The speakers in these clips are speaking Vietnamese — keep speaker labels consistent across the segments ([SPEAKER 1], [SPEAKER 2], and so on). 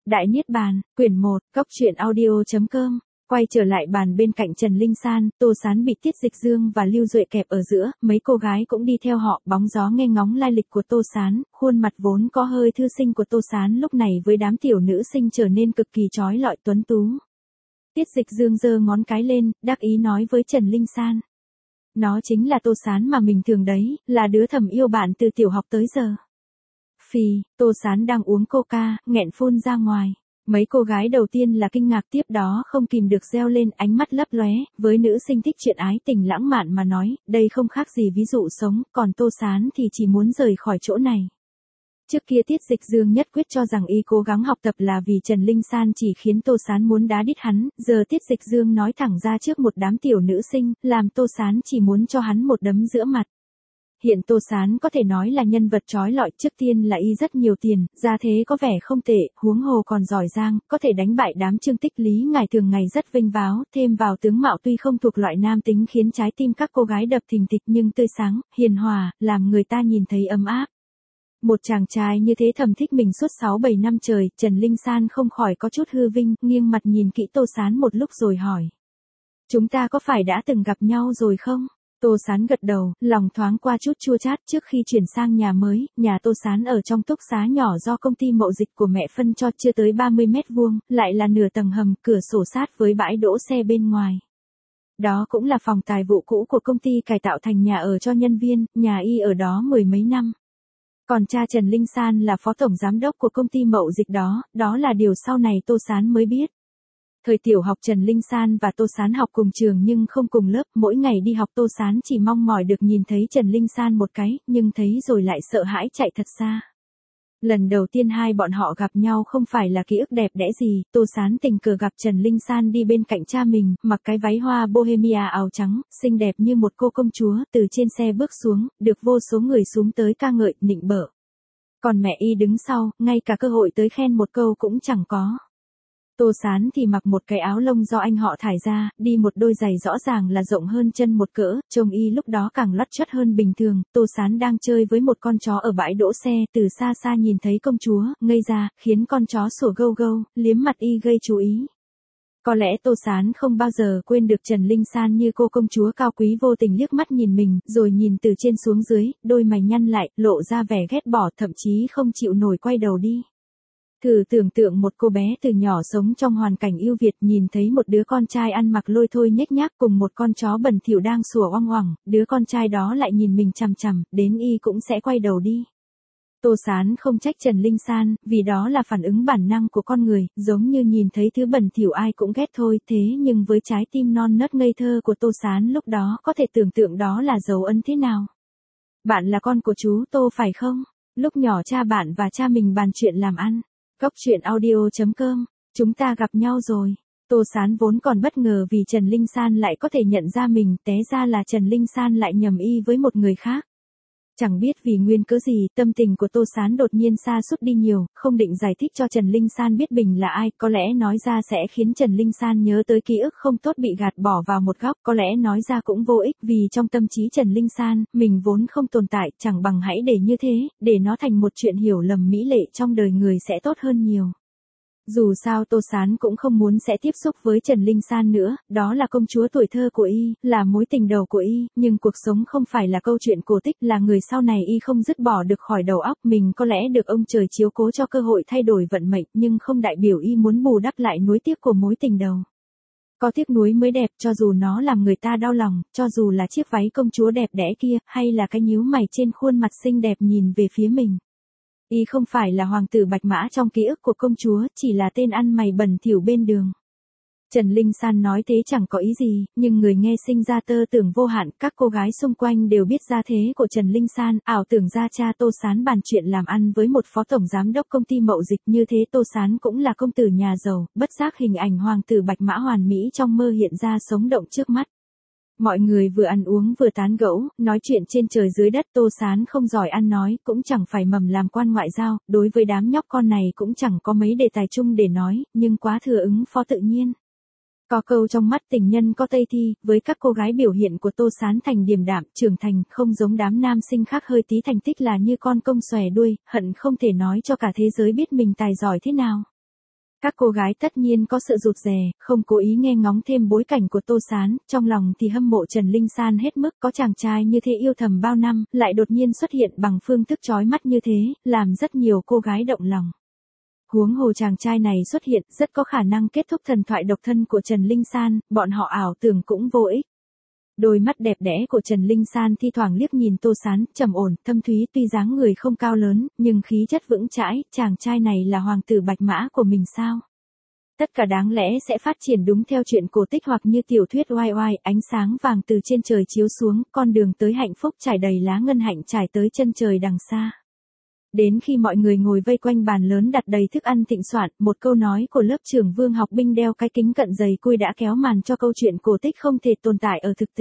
[SPEAKER 1] Đại Niết Bàn, quyển 1, Cóc truyện audio.com. Quay trở lại bàn bên cạnh Trần Linh San, Tô Sán bị Tiết Dịch Dương và Lưu Duệ kẹp ở giữa, mấy cô gái cũng đi theo họ, bóng gió nghe ngóng lai lịch của Tô Sán, khuôn mặt vốn có hơi thư sinh của Tô Sán lúc này với đám tiểu nữ sinh trở nên cực kỳ chói lọi tuấn tú. Tiết Dịch Dương giơ ngón cái lên, đắc ý nói với Trần Linh San. Nó chính là Tô Sán mà mình thường đấy, là đứa thầm yêu bạn từ tiểu học tới giờ. Phì, Tô Sán đang uống coca, nghẹn phun ra ngoài. Mấy cô gái đầu tiên là kinh ngạc, tiếp đó không kìm được reo lên, ánh mắt lấp lóe, với nữ sinh thích chuyện ái tình lãng mạn mà nói, đây không khác gì ví dụ sống, còn Tô Sán thì chỉ muốn rời khỏi chỗ này. Trước kia Tiết Dịch Dương nhất quyết cho rằng y cố gắng học tập là vì Trần Linh San chỉ khiến Tô Sán muốn đá đít hắn, giờ Tiết Dịch Dương nói thẳng ra trước một đám tiểu nữ sinh, làm Tô Sán chỉ muốn cho hắn một đấm giữa mặt. Hiện Tô Sán có thể nói là nhân vật chói lọi, trước tiên là y rất nhiều tiền, gia thế có vẻ không tệ, huống hồ còn giỏi giang, có thể đánh bại đám Trương Tích Lý ngày thường ngày rất vinh váo, thêm vào tướng mạo tuy không thuộc loại nam tính khiến trái tim các cô gái đập thình thịch nhưng tươi sáng, hiền hòa, làm người ta nhìn thấy ấm áp. Một chàng trai như thế thầm thích mình suốt 6-7 năm trời, Trần Linh San không khỏi có chút hư vinh, nghiêng mặt nhìn kỹ Tô Sán một lúc rồi hỏi. Chúng ta có phải đã từng gặp nhau rồi không? Tô Sán gật đầu, lòng thoáng qua chút chua chát. Trước khi chuyển sang nhà mới, nhà Tô Sán ở trong túc xá nhỏ do công ty mậu dịch của mẹ phân cho, chưa tới 30 mét vuông, lại là nửa tầng hầm, cửa sổ sát với bãi đỗ xe bên ngoài. Đó cũng là phòng tài vụ cũ của công ty cải tạo thành nhà ở cho nhân viên, nhà y ở đó 10 mấy năm. Còn cha Trần Linh San là phó tổng giám đốc của công ty mậu dịch đó, đó là điều sau này Tô Sán mới biết. Thời tiểu học Trần Linh San và Tô Sán học cùng trường nhưng không cùng lớp, mỗi ngày đi học Tô Sán chỉ mong mỏi được nhìn thấy Trần Linh San một cái, nhưng thấy rồi lại sợ hãi chạy thật xa. Lần đầu tiên hai bọn họ gặp nhau không phải là ký ức đẹp đẽ gì, Tô Sán tình cờ gặp Trần Linh San đi bên cạnh cha mình, mặc cái váy hoa bohemia áo trắng, xinh đẹp như một cô công chúa, từ trên xe bước xuống, được vô số người xuống tới ca ngợi, nịnh bợ. Còn mẹ y đứng sau, ngay cả cơ hội tới khen một câu cũng chẳng có. Tô Sán thì mặc một cái áo lông do anh họ thải ra, đi một đôi giày rõ ràng là rộng hơn chân một cỡ, trông y lúc đó càng lót chót hơn bình thường. Tô Sán đang chơi với một con chó ở bãi đỗ xe, từ xa xa nhìn thấy công chúa, ngây ra, khiến con chó sủa gâu gâu, liếm mặt y gây chú ý. Có lẽ Tô Sán không bao giờ quên được Trần Linh San như cô công chúa cao quý vô tình liếc mắt nhìn mình, rồi nhìn từ trên xuống dưới, đôi mày nhăn lại, lộ ra vẻ ghét bỏ, thậm chí không chịu nổi quay đầu đi. Thử tưởng tượng một cô bé từ nhỏ sống trong hoàn cảnh ưu việt, nhìn thấy một đứa con trai ăn mặc lôi thôi nhếch nhác cùng một con chó bẩn thỉu đang sủa oang oảng, đứa con trai đó lại nhìn mình chằm chằm, đến y cũng sẽ quay đầu đi. Tô Sán không trách Trần Linh San, vì đó là phản ứng bản năng của con người, giống như nhìn thấy thứ bẩn thỉu ai cũng ghét thôi, thế nhưng với trái tim non nớt ngây thơ của Tô Sán lúc đó có thể tưởng tượng đó là dấu ấn thế nào. Bạn là con của chú Tô phải không? Lúc nhỏ cha bạn và cha mình bàn chuyện làm ăn. Cóc truyện audio.com, chúng ta gặp nhau rồi. Tô Sán vốn còn bất ngờ vì Trần Linh San lại có thể nhận ra mình, té ra là Trần Linh San lại nhầm y với một người khác. Chẳng biết vì nguyên cớ gì, tâm tình của Tô Sán đột nhiên sa sút đi nhiều, không định giải thích cho Trần Linh San biết mình là ai, có lẽ nói ra sẽ khiến Trần Linh San nhớ tới ký ức không tốt bị gạt bỏ vào một góc, có lẽ nói ra cũng vô ích, vì trong tâm trí Trần Linh San, mình vốn không tồn tại, chẳng bằng hãy để như thế, để nó thành một chuyện hiểu lầm mỹ lệ trong đời người sẽ tốt hơn nhiều. Dù sao Tô Sán cũng không muốn sẽ tiếp xúc với Trần Linh San nữa, đó là công chúa tuổi thơ của y, là mối tình đầu của y, nhưng cuộc sống không phải là câu chuyện cổ tích, là người sau này y không dứt bỏ được khỏi đầu óc. Mình có lẽ được ông trời chiếu cố cho cơ hội thay đổi vận mệnh, nhưng không đại biểu y muốn bù đắp lại nuối tiếc của mối tình đầu. Có tiếc nuối mới đẹp, cho dù nó làm người ta đau lòng, cho dù là chiếc váy công chúa đẹp đẽ kia, hay là cái nhíu mày trên khuôn mặt xinh đẹp nhìn về phía mình. Y không phải là hoàng tử bạch mã trong ký ức của công chúa, chỉ là tên ăn mày bẩn thỉu bên đường. Trần Linh San nói thế chẳng có ý gì, nhưng người nghe sinh ra tơ tưởng vô hạn, các cô gái xung quanh đều biết gia thế của Trần Linh San, ảo tưởng ra cha Tô Sán bàn chuyện làm ăn với một phó tổng giám đốc công ty mậu dịch, như thế Tô Sán cũng là công tử nhà giàu, bất giác hình ảnh hoàng tử bạch mã hoàn mỹ trong mơ hiện ra sống động trước mắt. Mọi người vừa ăn uống vừa tán gẫu, nói chuyện trên trời dưới đất. Tô Sán không giỏi ăn nói, cũng chẳng phải mầm làm quan ngoại giao, đối với đám nhóc con này cũng chẳng có mấy đề tài chung để nói, nhưng quá thừa ứng phó tự nhiên. Có câu trong mắt tình nhân có tây thi, với các cô gái biểu hiện của Tô Sán thành điềm đạm, trưởng thành, không giống đám nam sinh khác hơi tí thành tích là như con công xòe đuôi, hận không thể nói cho cả thế giới biết mình tài giỏi thế nào. Các cô gái tất nhiên có sự rụt rè, không cố ý nghe ngóng thêm bối cảnh của Tô Sán, trong lòng thì hâm mộ Trần Linh San hết mức, có chàng trai như thế yêu thầm bao năm, lại đột nhiên xuất hiện bằng phương thức chói mắt như thế, làm rất nhiều cô gái động lòng. Huống hồ chàng trai này xuất hiện rất có khả năng kết thúc thần thoại độc thân của Trần Linh San, bọn họ ảo tưởng cũng vô ích. Đôi mắt đẹp đẽ của Trần Linh San thi thoảng liếc nhìn Tô Sán, trầm ổn, thâm thúy, tuy dáng người không cao lớn, nhưng khí chất vững chãi, chàng trai này là hoàng tử bạch mã của mình sao? Tất cả đáng lẽ sẽ phát triển đúng theo chuyện cổ tích hoặc như tiểu thuyết oai oai, ánh sáng vàng từ trên trời chiếu xuống, con đường tới hạnh phúc trải đầy lá ngân hạnh trải tới chân trời đằng xa. Đến khi mọi người ngồi vây quanh bàn lớn đặt đầy thức ăn thịnh soạn, một câu nói của lớp trưởng Vương Học Binh đeo cái kính cận dày cui đã kéo màn cho câu chuyện cổ tích không thể tồn tại ở thực tế.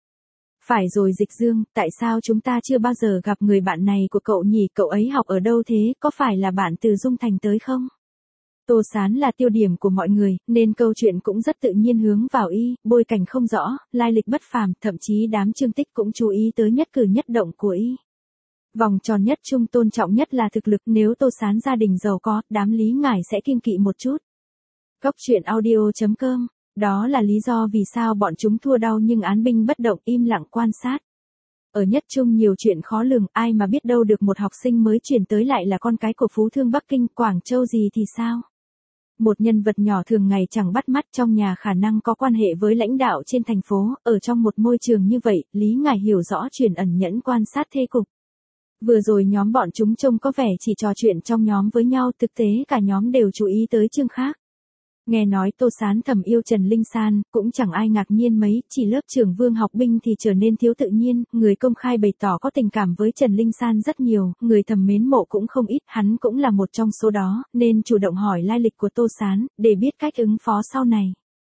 [SPEAKER 1] Phải rồi Dịch Dương, tại sao chúng ta chưa bao giờ gặp người bạn này của cậu nhỉ, cậu ấy học ở đâu thế, có phải là bạn từ Dung Thành tới không? Tô Sán là tiêu điểm của mọi người, nên câu chuyện cũng rất tự nhiên hướng vào y, bối cảnh không rõ, lai lịch bất phàm, thậm chí đám Trương Tích cũng chú ý tới nhất cử nhất động của y. Vòng tròn nhất trung tôn trọng nhất là thực lực, nếu Tô Sán gia đình giàu có, đám Lý Ngải sẽ kiêng kỵ một chút. Cốc truyện audio.com, đó là lý do vì sao bọn chúng thua đau nhưng án binh bất động im lặng quan sát. Ở nhất trung nhiều chuyện khó lường, ai mà biết đâu được một học sinh mới chuyển tới lại là con cái của phú thương Bắc Kinh, Quảng Châu gì thì sao? Một nhân vật nhỏ thường ngày chẳng bắt mắt trong nhà khả năng có quan hệ với lãnh đạo trên thành phố, ở trong một môi trường như vậy, Lý Ngải hiểu rõ chuyện ẩn nhẫn quan sát thế cục. Vừa rồi nhóm bọn chúng trông có vẻ chỉ trò chuyện trong nhóm với nhau, thực tế cả nhóm đều chú ý tới chương khác. Nghe nói Tô Sán thầm yêu Trần Linh San, cũng chẳng ai ngạc nhiên mấy, chỉ lớp trưởng Vương Học Binh thì trở nên thiếu tự nhiên, người công khai bày tỏ có tình cảm với Trần Linh San rất nhiều, người thầm mến mộ cũng không ít, hắn cũng là một trong số đó, nên chủ động hỏi lai lịch của Tô Sán, để biết cách ứng phó sau này.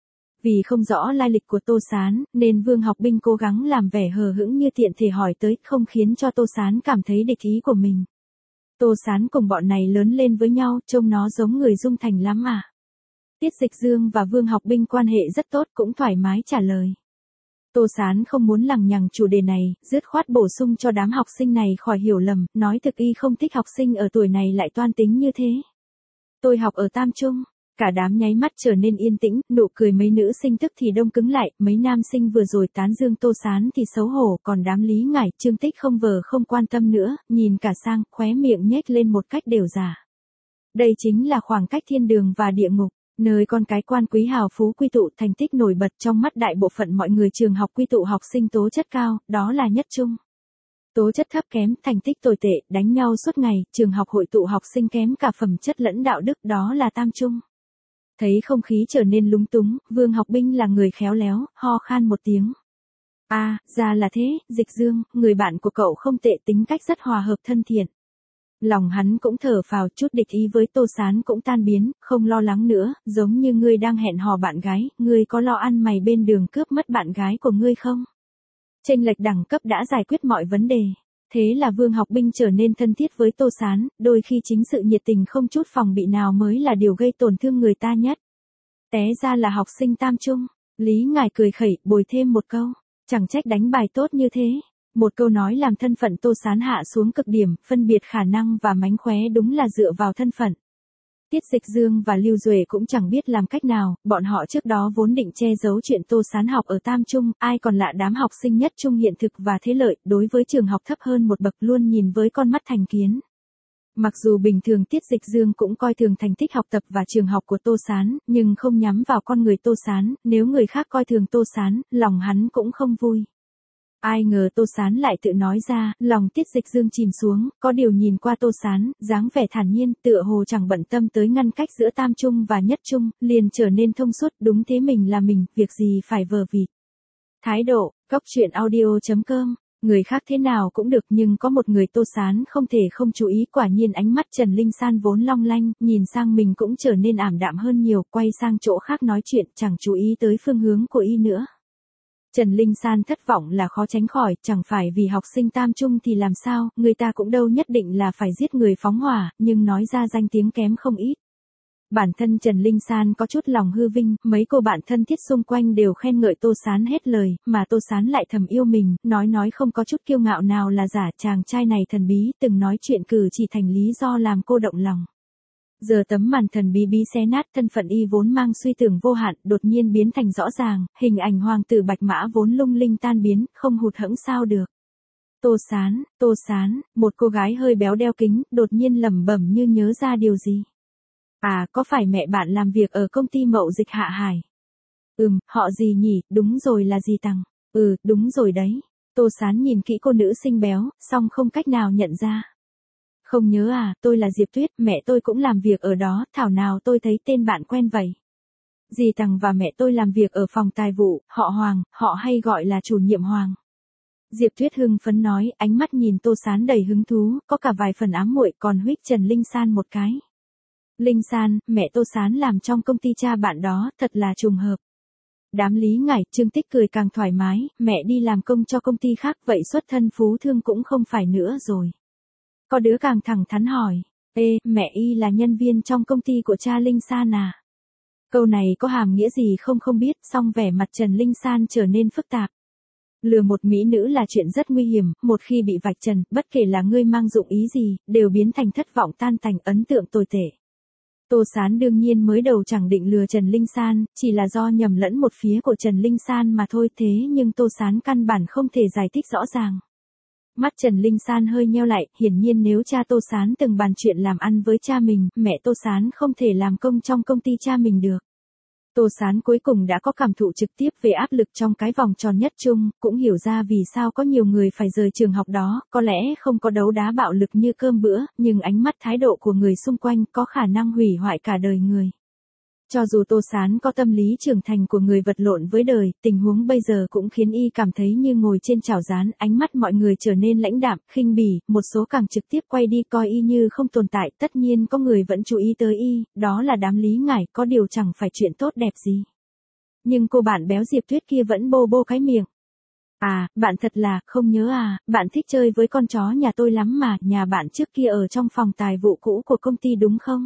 [SPEAKER 1] Vì không rõ lai lịch của Tô Sán, nên Vương Học Binh cố gắng làm vẻ hờ hững như tiện thể hỏi tới, không khiến cho Tô Sán cảm thấy địch ý của mình. Tô Sán cùng bọn này lớn lên với nhau, trông nó giống người Dung Thành lắm à. Tiết Dịch Dương và Vương Học Binh quan hệ rất tốt, cũng thoải mái trả lời. Tô Sán không muốn lằng nhằng chủ đề này, dứt khoát bổ sung cho đám học sinh này khỏi hiểu lầm, nói thực y không thích học sinh ở tuổi này lại toan tính như thế. Tôi học ở Tam Trung. Cả đám nháy mắt trở nên yên tĩnh, nụ cười mấy nữ sinh tức thì đông cứng lại, mấy nam sinh vừa rồi tán dương Tô Sán thì xấu hổ, còn đám Lý Ngải, Trương Tích không vờ không quan tâm nữa, nhìn cả sang, khóe miệng nhếch lên một cách đều giả. Đây chính là khoảng cách thiên đường và địa ngục, nơi con cái quan quý hào phú quy tụ thành tích nổi bật trong mắt đại bộ phận mọi người, trường học quy tụ học sinh tố chất cao, đó là nhất trung. Tố chất thấp kém, thành tích tồi tệ, đánh nhau suốt ngày, trường học hội tụ học sinh kém cả phẩm chất lẫn đạo đức, đó là Tam Trung. Thấy không khí trở nên lúng túng, Vương Học Binh là người khéo léo, ho khan một tiếng. À, ra là thế, Dịch Dương, người bạn của cậu không tệ, tính cách rất hòa hợp thân thiện. Lòng hắn cũng thở phào, chút địch ý với Tô Sán cũng tan biến, không lo lắng nữa, giống như ngươi đang hẹn hò bạn gái, ngươi có lo ăn mày bên đường cướp mất bạn gái của ngươi không? Chênh lệch đẳng cấp đã giải quyết mọi vấn đề. Thế là Vương Học Binh trở nên thân thiết với Tô Sán, đôi khi chính sự nhiệt tình không chút phòng bị nào mới là điều gây tổn thương người ta nhất. Té ra là học sinh Tam Trung. Lý Ngải cười khẩy, bồi thêm một câu. Chẳng trách đánh bài tốt như thế. Một câu nói làm thân phận Tô Sán hạ xuống cực điểm, phân biệt khả năng và mánh khóe đúng là dựa vào thân phận. Tiết Dịch Dương và Lưu Duệ cũng chẳng biết làm cách nào, bọn họ trước đó vốn định che giấu chuyện Tô Sán học ở Tam Trung, ai còn lạ đám học sinh nhất trung hiện thực và thế lợi, đối với trường học thấp hơn một bậc luôn nhìn với con mắt thành kiến. Mặc dù bình thường Tiết Dịch Dương cũng coi thường thành tích học tập và trường học của Tô Sán, nhưng không nhắm vào con người Tô Sán, nếu người khác coi thường Tô Sán, lòng hắn cũng không vui. Ai ngờ Tô Sán lại tự nói ra, lòng Tiết Dịch Dương chìm xuống, có điều nhìn qua Tô Sán, dáng vẻ thản nhiên, tựa hồ chẳng bận tâm tới ngăn cách giữa Tam Trung và Nhất Trung, liền trở nên thông suốt, đúng thế, mình là mình, việc gì phải vờ vịt. Thái độ, cốc truyện audio.com, người khác thế nào cũng được nhưng có một người Tô Sán không thể không chú ý, quả nhiên ánh mắt Trần Linh San vốn long lanh, nhìn sang mình cũng trở nên ảm đạm hơn nhiều, quay sang chỗ khác nói chuyện, chẳng chú ý tới phương hướng của y nữa. Trần Linh San thất vọng là khó tránh khỏi, chẳng phải vì học sinh Tam Trung thì làm sao, người ta cũng đâu nhất định là phải giết người phóng hỏa, nhưng nói ra danh tiếng kém không ít. Bản thân Trần Linh San có chút lòng hư vinh, mấy cô bạn thân thiết xung quanh đều khen ngợi Tô Sán hết lời, mà Tô Sán lại thầm yêu mình, nói không có chút kiêu ngạo nào là giả, chàng trai này thần bí, từng nói chuyện cử chỉ thành lý do làm cô động lòng. Giờ tấm màn thần bí bí xé nát, thân phận y vốn mang suy tưởng vô hạn, đột nhiên biến thành rõ ràng, hình ảnh hoàng tử bạch mã vốn lung linh tan biến, không hụt hẫng sao được. Tô Sán, một cô gái hơi béo đeo kính, đột nhiên lẩm bẩm như nhớ ra điều gì. À, có phải mẹ bạn làm việc ở công ty mậu dịch Hạ Hải? Họ gì nhỉ, đúng rồi là gì Tằng. Đúng rồi đấy. Tô Sán nhìn kỹ cô nữ xinh béo, song không cách nào nhận ra. Không nhớ à, tôi là Diệp Tuyết, mẹ tôi cũng làm việc ở đó, thảo nào tôi thấy tên bạn quen vậy. Dì Tằng và mẹ tôi làm việc ở phòng tài vụ, họ Hoàng, họ hay gọi là chủ nhiệm Hoàng. Diệp Tuyết hưng phấn nói, ánh mắt nhìn Tô Sán đầy hứng thú, có cả vài phần ám muội, còn huých Trần Linh San một cái. Linh San, mẹ Tô Sán làm trong công ty cha bạn đó, thật là trùng hợp. Đám lý ngải, Trương Tích cười càng thoải mái, mẹ đi làm công cho công ty khác, vậy xuất thân phú thương cũng không phải nữa rồi. Có đứa càng thẳng thắn hỏi, mẹ y là nhân viên trong công ty của cha Linh San à? Câu này có hàm nghĩa gì không biết, song vẻ mặt Trần Linh San trở nên phức tạp. Lừa một mỹ nữ là chuyện rất nguy hiểm, một khi bị vạch trần, bất kể là ngươi mang dụng ý gì, đều biến thành thất vọng tan tành, ấn tượng tồi tệ. Tô Sán đương nhiên mới đầu chẳng định lừa Trần Linh San, chỉ là do nhầm lẫn một phía của Trần Linh San mà thôi, thế nhưng Tô Sán căn bản không thể giải thích rõ ràng. Mắt Trần Linh San hơi nheo lại, hiển nhiên nếu cha Tô Sán từng bàn chuyện làm ăn với cha mình, mẹ Tô Sán không thể làm công trong công ty cha mình được. Tô Sán cuối cùng đã có cảm thụ trực tiếp về áp lực trong cái vòng tròn nhất chung, cũng hiểu ra vì sao có nhiều người phải rời trường học đó, có lẽ không có đấu đá bạo lực như cơm bữa, nhưng ánh mắt thái độ của người xung quanh có khả năng hủy hoại cả đời người. Cho dù Tô Sán có tâm lý trưởng thành của người vật lộn với đời, tình huống bây giờ cũng khiến y cảm thấy như ngồi trên chảo rán, ánh mắt mọi người trở nên lãnh đạm, khinh bỉ, một số càng trực tiếp quay đi coi y như không tồn tại, tất nhiên có người vẫn chú ý tới y, đó là đám lý ngải, có điều chẳng phải chuyện tốt đẹp gì. Nhưng cô bạn béo Diệp Tuyết kia vẫn bô cái miệng. À, bạn thật là, không nhớ à, bạn thích chơi với con chó nhà tôi lắm mà, nhà bạn trước kia ở trong phòng tài vụ cũ của công ty đúng không?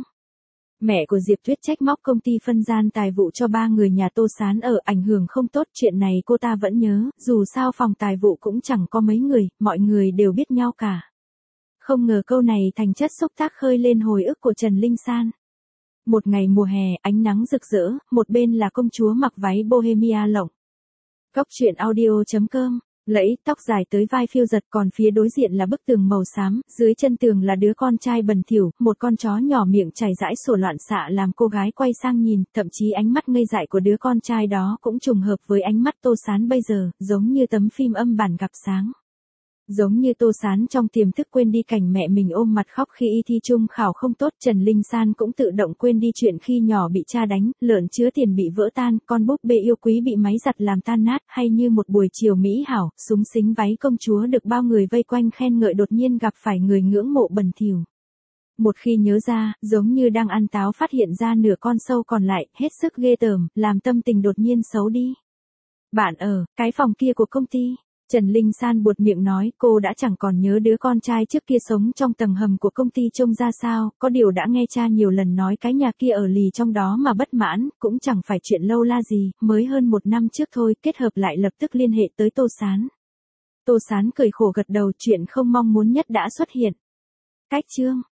[SPEAKER 1] Mẹ của Diệp Tuyết trách móc công ty phân gian tài vụ cho 3 người nhà Tô Sán ở, ảnh hưởng không tốt, chuyện này cô ta vẫn nhớ, dù sao phòng tài vụ cũng chẳng có mấy người, mọi người đều biết nhau cả. Không ngờ câu này thành chất xúc tác khơi lên hồi ức của Trần Linh San. Một ngày mùa hè, ánh nắng rực rỡ, một bên là công chúa mặc váy bohemia lộng. Cóc truyện audio.com. Lẫy tóc dài tới vai phiêu giật, còn phía đối diện là bức tường màu xám, dưới chân tường là đứa con trai bẩn thỉu, một con chó nhỏ miệng chảy rãi sủa loạn xạ làm cô gái quay sang nhìn, thậm chí ánh mắt ngây dại của đứa con trai đó cũng trùng hợp với ánh mắt Tô Sán bây giờ, giống như tấm phim âm bản gặp sáng. Giống như Tô Sán trong tiềm thức quên đi cảnh mẹ mình ôm mặt khóc khi y thi trung khảo không tốt, Trần Linh San cũng tự động quên đi chuyện khi nhỏ bị cha đánh, lợn chứa tiền bị vỡ tan, con búp bê yêu quý bị máy giặt làm tan nát, hay như một buổi chiều mỹ hảo, súng xính váy công chúa được bao người vây quanh khen ngợi đột nhiên gặp phải người ngưỡng mộ bẩn thỉu. Một khi nhớ ra, giống như đang ăn táo phát hiện ra nửa con sâu còn lại, hết sức ghê tởm, làm tâm tình đột nhiên xấu đi. Bạn ở, cái phòng kia của công ty. Trần Linh San buột miệng nói, cô đã chẳng còn nhớ đứa con trai trước kia sống trong tầng hầm của công ty trông ra sao, có điều đã nghe cha nhiều lần nói cái nhà kia ở lì trong đó mà bất mãn, cũng chẳng phải chuyện lâu la gì, mới hơn 1 năm trước thôi, kết hợp lại lập tức liên hệ tới Tô Sán. Tô Sán cười khổ gật đầu, chuyện không mong muốn nhất đã xuất hiện. Cách chương